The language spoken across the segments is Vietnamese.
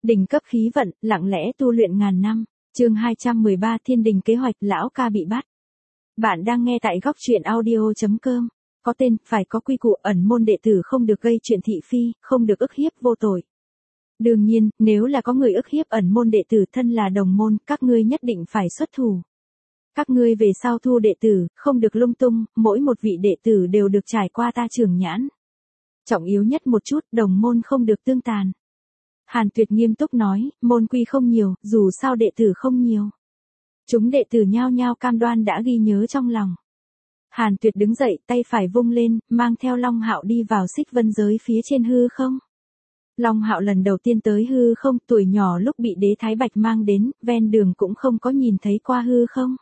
Đỉnh cấp khí vận, lặng lẽ tu luyện ngàn năm. Chương 213 Thiên đình kế hoạch, lão ca bị bắt. Bạn đang nghe tại góc truyện audio.com. Có tên, phải có quy củ, ẩn môn đệ tử không được gây chuyện thị phi, không được ức hiếp vô tội. Đương nhiên, nếu là có người ức hiếp ẩn môn đệ tử thân là đồng môn, các ngươi nhất định phải xuất thủ. Các ngươi về sau thu đệ tử, không được lung tung, mỗi một vị đệ tử đều được trải qua ta trưởng nhãn. Trọng yếu nhất một chút, đồng môn không được tương tàn. Hàn Tuyệt nghiêm túc nói, môn quy không nhiều, dù sao đệ tử không nhiều. Chúng đệ tử nhao nhao cam đoan đã ghi nhớ trong lòng. Hàn Tuyệt đứng dậy, tay phải vung lên, mang theo Long Hạo đi vào xích vân giới phía trên hư không. Long Hạo lần đầu tiên tới hư không, tuổi nhỏ lúc bị Đế Thái Bạch mang đến, ven đường cũng không có nhìn thấy qua hư không.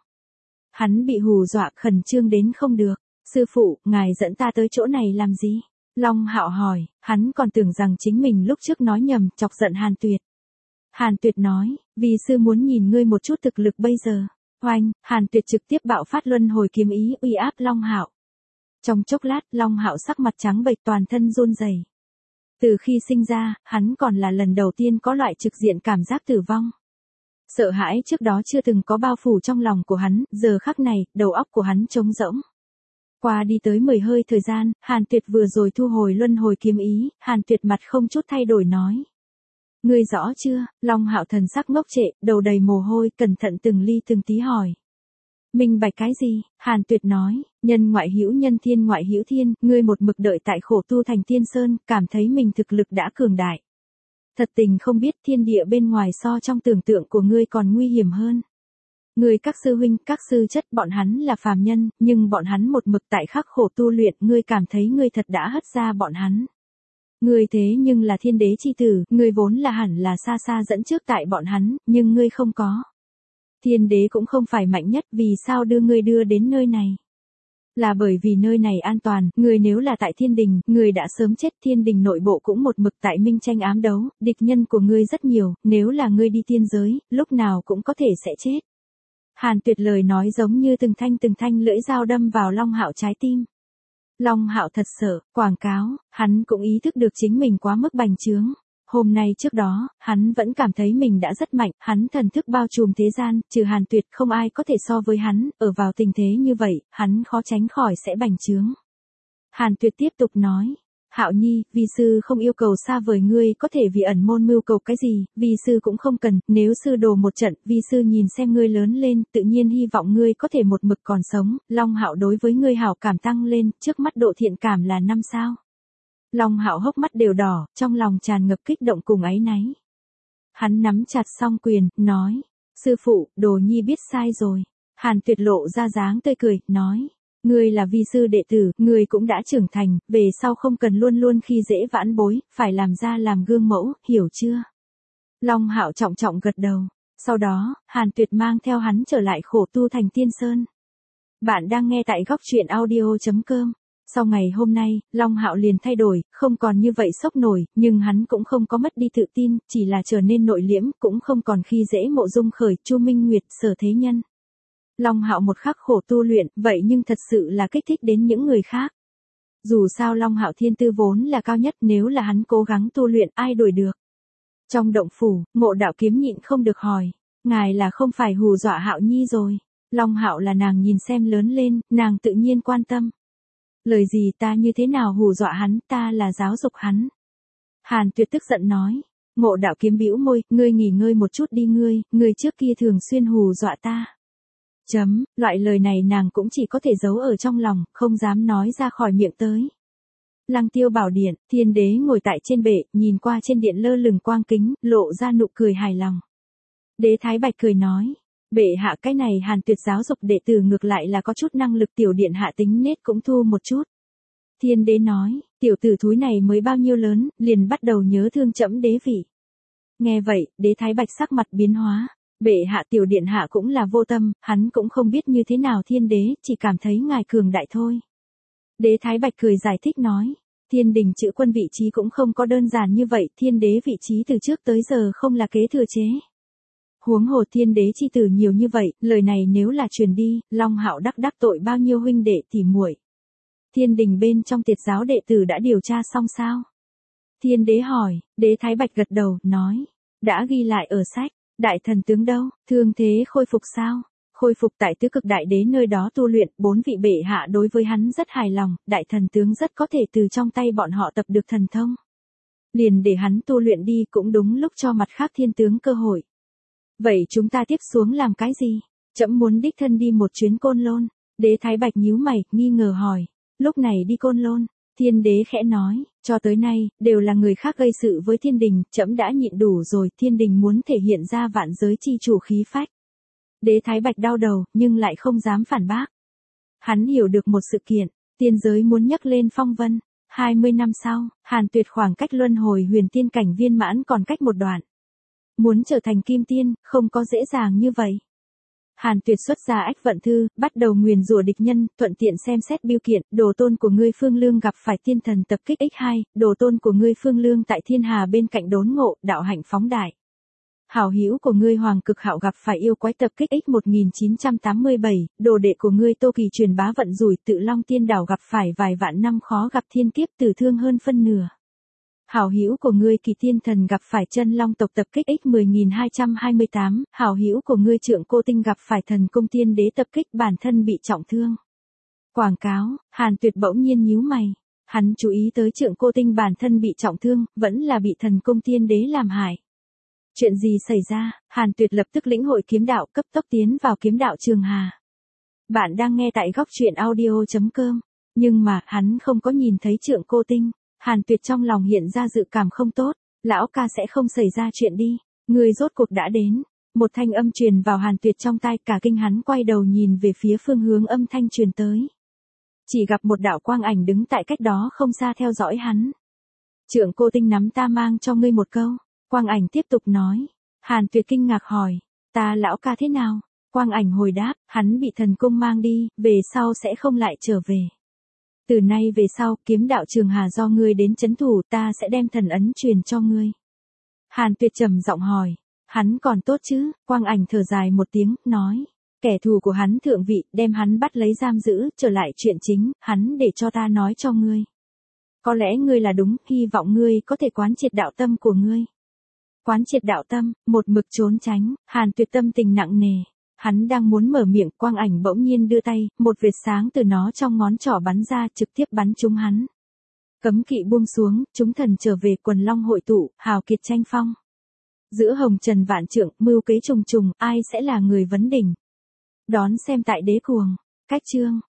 Hắn bị hù dọa, khẩn trương đến không được. Sư phụ, ngài dẫn ta tới chỗ này làm gì? Long Hạo hỏi, hắn còn tưởng rằng chính mình lúc trước nói nhầm, chọc giận Hàn Tuyệt. Hàn Tuyệt nói, vì sư muốn nhìn ngươi một chút thực lực bây giờ. Oanh, Hàn Tuyệt trực tiếp bạo phát luân hồi kiếm ý uy áp Long Hạo. Trong chốc lát, Long Hạo sắc mặt trắng bệch, toàn thân run rẩy. Từ khi sinh ra, hắn còn là lần đầu tiên có loại trực diện cảm giác tử vong. Sợ hãi trước đó chưa từng có bao phủ trong lòng của hắn, giờ khắc này, đầu óc của hắn trống rỗng. Qua đi tới 10 hơi thời gian, Hàn Tuyệt vừa rồi thu hồi luân hồi kiếm ý, Hàn Tuyệt mặt không chút thay đổi nói. Ngươi rõ chưa? Long Hạo thần sắc ngốc trệ, đầu đầy mồ hôi, cẩn thận từng ly từng tí hỏi. Minh bạch cái gì? Hàn Tuyệt nói, nhân ngoại hữu nhân, thiên ngoại hữu thiên, ngươi một mực đợi tại khổ tu thành tiên sơn, cảm thấy mình thực lực đã cường đại. Thật tình không biết thiên địa bên ngoài so trong tưởng tượng của ngươi còn nguy hiểm hơn. Ngươi các sư huynh, các sư chất, bọn hắn là phàm nhân, nhưng bọn hắn một mực tại khắc khổ tu luyện, ngươi cảm thấy ngươi thật đã hất ra bọn hắn. Ngươi thế nhưng là thiên đế chi tử, ngươi vốn là hẳn là xa xa dẫn trước tại bọn hắn, nhưng ngươi không có. Thiên đế cũng không phải mạnh nhất, vì sao ngươi đưa đến nơi này? Là bởi vì nơi này an toàn, ngươi nếu là tại thiên đình, ngươi đã sớm chết, thiên đình nội bộ cũng một mực tại minh tranh ám đấu, địch nhân của ngươi rất nhiều, nếu là ngươi đi tiên giới, lúc nào cũng có thể sẽ chết. Hàn Tuyệt lời nói giống như từng thanh lưỡi dao đâm vào Long Hạo trái tim. Long Hạo thật sợ, quảng cáo, hắn cũng ý thức được chính mình quá mức bành trướng. Hôm nay trước đó, hắn vẫn cảm thấy mình đã rất mạnh, hắn thần thức bao trùm thế gian, trừ Hàn Tuyệt không ai có thể so với hắn, ở vào tình thế như vậy, hắn khó tránh khỏi sẽ bành trướng. Hàn Tuyệt tiếp tục nói, Hạo Nhi, vi sư không yêu cầu xa vời ngươi có thể vì ẩn môn mưu cầu cái gì, vi sư cũng không cần, nếu sư đồ một trận, vi sư nhìn xem ngươi lớn lên, tự nhiên hy vọng ngươi có thể một mực còn sống, Long Hạo đối với ngươi hảo cảm tăng lên, trước mắt độ thiện cảm là 5 sao. Long Hạo hốc mắt đều đỏ, trong lòng tràn ngập kích động cùng áy náy. Hắn nắm chặt song quyền, nói, sư phụ, đồ nhi biết sai rồi. Hàn Tuyệt lộ ra dáng tươi cười, nói. Ngươi là vi sư đệ tử, ngươi cũng đã trưởng thành, về sau không cần luôn luôn khi dễ vãn bối, phải làm ra làm gương mẫu, hiểu chưa? Long Hạo trọng trọng gật đầu. Sau đó, Hàn Tuyệt mang theo hắn trở lại khổ tu thành tiên sơn. Bạn đang nghe tại góc truyện audio.com. Sau ngày hôm nay, Long Hạo liền thay đổi, không còn như vậy sốc nổi, nhưng hắn cũng không có mất đi tự tin, chỉ là trở nên nội liễm, cũng không còn khi dễ Mộ Dung Khởi, Chu Minh Nguyệt, Sở Thế Nhân. Long Hạo một khắc khổ tu luyện, vậy nhưng thật sự là kích thích đến những người khác. Dù sao Long Hạo thiên tư vốn là cao nhất, nếu là hắn cố gắng tu luyện, ai đuổi được. Trong động phủ, Ngộ Đạo Kiếm nhịn không được hỏi, ngài là không phải hù dọa Hạo Nhi rồi? Long Hạo là nàng nhìn xem lớn lên, nàng tự nhiên quan tâm. Lời gì ta như thế nào hù dọa hắn, ta là giáo dục hắn. Hàn Tuyệt tức giận nói, Ngộ Đạo Kiếm bĩu môi, ngươi nghỉ ngơi một chút đi ngươi trước kia thường xuyên hù dọa ta. Loại lời này nàng cũng chỉ có thể giấu ở trong lòng, không dám nói ra khỏi miệng tới. Lăng Tiêu Bảo Điện, Thiên Đế ngồi tại trên bệ, nhìn qua trên điện lơ lửng quang kính, lộ ra nụ cười hài lòng. Đế Thái Bạch cười nói, bệ hạ cái này Hàn Tuyệt giáo dục đệ tử ngược lại là có chút năng lực, tiểu điện hạ tính nết cũng thu một chút. Thiên Đế nói, tiểu tử thúi này mới bao nhiêu lớn, liền bắt đầu nhớ thương trẫm đế vị. Nghe vậy, Đế Thái Bạch sắc mặt biến hóa. Bệ hạ, tiểu điện hạ cũng là vô tâm, hắn cũng không biết như thế nào thiên đế, chỉ cảm thấy ngài cường đại thôi. Đế Thái Bạch cười giải thích nói, thiên đình chữ quân vị trí cũng không có đơn giản như vậy, thiên đế vị trí từ trước tới giờ không là kế thừa chế. Huống hồ thiên đế chi tử nhiều như vậy, lời này nếu là truyền đi, Long Hạo đắc tội bao nhiêu huynh đệ tỉ muội. Thiên đình bên trong tiệt giáo đệ tử đã điều tra xong sao? Thiên đế hỏi, Đế Thái Bạch gật đầu, nói. Đã ghi lại ở sách, đại thần tướng đâu, thương thế khôi phục sao? Khôi phục tại tứ cực đại đế nơi đó tu luyện, 4 vị bệ hạ đối với hắn rất hài lòng, đại thần tướng rất có thể từ trong tay bọn họ tập được thần thông. Liền để hắn tu luyện đi cũng đúng lúc cho mặt khác thiên tướng cơ hội. Vậy chúng ta tiếp xuống làm cái gì? Trẫm muốn đích thân đi một chuyến Côn Lôn. Đế Thái Bạch nhíu mày, nghi ngờ hỏi. Lúc này đi Côn Lôn, Thiên Đế khẽ nói, cho tới nay, đều là người khác gây sự với thiên đình, trẫm đã nhịn đủ rồi, thiên đình muốn thể hiện ra vạn giới chi chủ khí phách. Đế Thái Bạch đau đầu, nhưng lại không dám phản bác. Hắn hiểu được một sự kiện, tiên giới muốn nhấc lên phong vân. 20 năm sau, Hàn Tuyệt khoảng cách luân hồi huyền tiên cảnh viên mãn còn cách một đoạn. Muốn trở thành kim tiên, không có dễ dàng như vậy. Hàn Tuyệt xuất ra ách vận thư, bắt đầu nguyền rủa địch nhân, thuận tiện xem xét biêu kiện, đồ tôn của ngươi Phương Lương gặp phải tiên thần tập kích x2, đồ tôn của ngươi Phương Lương tại thiên hà bên cạnh đốn ngộ, đạo hạnh phóng đại. Hảo hữu của ngươi Hoàng Cực Hạo gặp phải yêu quái tập kích x1987, đồ đệ của ngươi Tô Kỳ truyền bá vận rủi Tự Long Tiên Đảo gặp phải vài vạn năm khó gặp thiên kiếp tử thương hơn phân nửa. Hảo hữu của ngươi Kỳ Tiên Thần gặp phải chân long tộc tập kích x10228, hảo hữu của ngươi Trượng Cô Tinh gặp phải thần cung tiên đế tập kích bản thân bị trọng thương. Quảng cáo, Hàn Tuyệt bỗng nhiên nhíu mày. Hắn chú ý tới Trượng Cô Tinh bản thân bị trọng thương, vẫn là bị thần cung tiên đế làm hại. Chuyện gì xảy ra? Hàn Tuyệt lập tức lĩnh hội kiếm đạo, cấp tốc tiến vào kiếm đạo trường hà. Bạn đang nghe tại góc truyện audio.com. Nhưng mà, hắn không có nhìn thấy Trượng Cô Tinh. Hàn Tuyệt trong lòng hiện ra dự cảm không tốt. Lão ca sẽ không xảy ra chuyện đi. Người rốt cuộc đã đến. Một thanh âm truyền vào Hàn Tuyệt trong tai, cả kinh hắn quay đầu nhìn về phía phương hướng âm thanh truyền tới. Chỉ gặp một đạo quang ảnh đứng tại cách đó không xa theo dõi hắn. Trượng Cô Tinh nắm ta mang cho ngươi một câu. Quang ảnh tiếp tục nói. Hàn Tuyệt kinh ngạc hỏi. Ta lão ca thế nào? Quang ảnh hồi đáp. Hắn bị thần cung mang đi, về sau sẽ không lại trở về. Từ nay về sau, kiếm đạo trường hà do ngươi đến chấn thủ, ta sẽ đem thần ấn truyền cho ngươi. Hàn Tuyệt trầm giọng hỏi. Hắn còn tốt chứ? Quang ảnh thở dài một tiếng, nói. Kẻ thù của hắn thượng vị, đem hắn bắt lấy giam giữ, trở lại chuyện chính, hắn để cho ta nói cho ngươi. Có lẽ ngươi là đúng, hy vọng ngươi có thể quán triệt đạo tâm của ngươi. Quán triệt đạo tâm, một mực trốn tránh, Hàn Tuyệt tâm tình nặng nề. Hắn đang muốn mở miệng, quang ảnh bỗng nhiên đưa tay, một vệt sáng từ nó trong ngón trỏ bắn ra, trực tiếp bắn trúng hắn. Cấm kỵ buông xuống, chúng thần trở về, quần long hội tụ, hào kiệt tranh phong. Giữa hồng trần vạn trượng, mưu kế trùng trùng, ai sẽ là người vấn đỉnh? Đón xem tại Đế Cuồng. Cách chương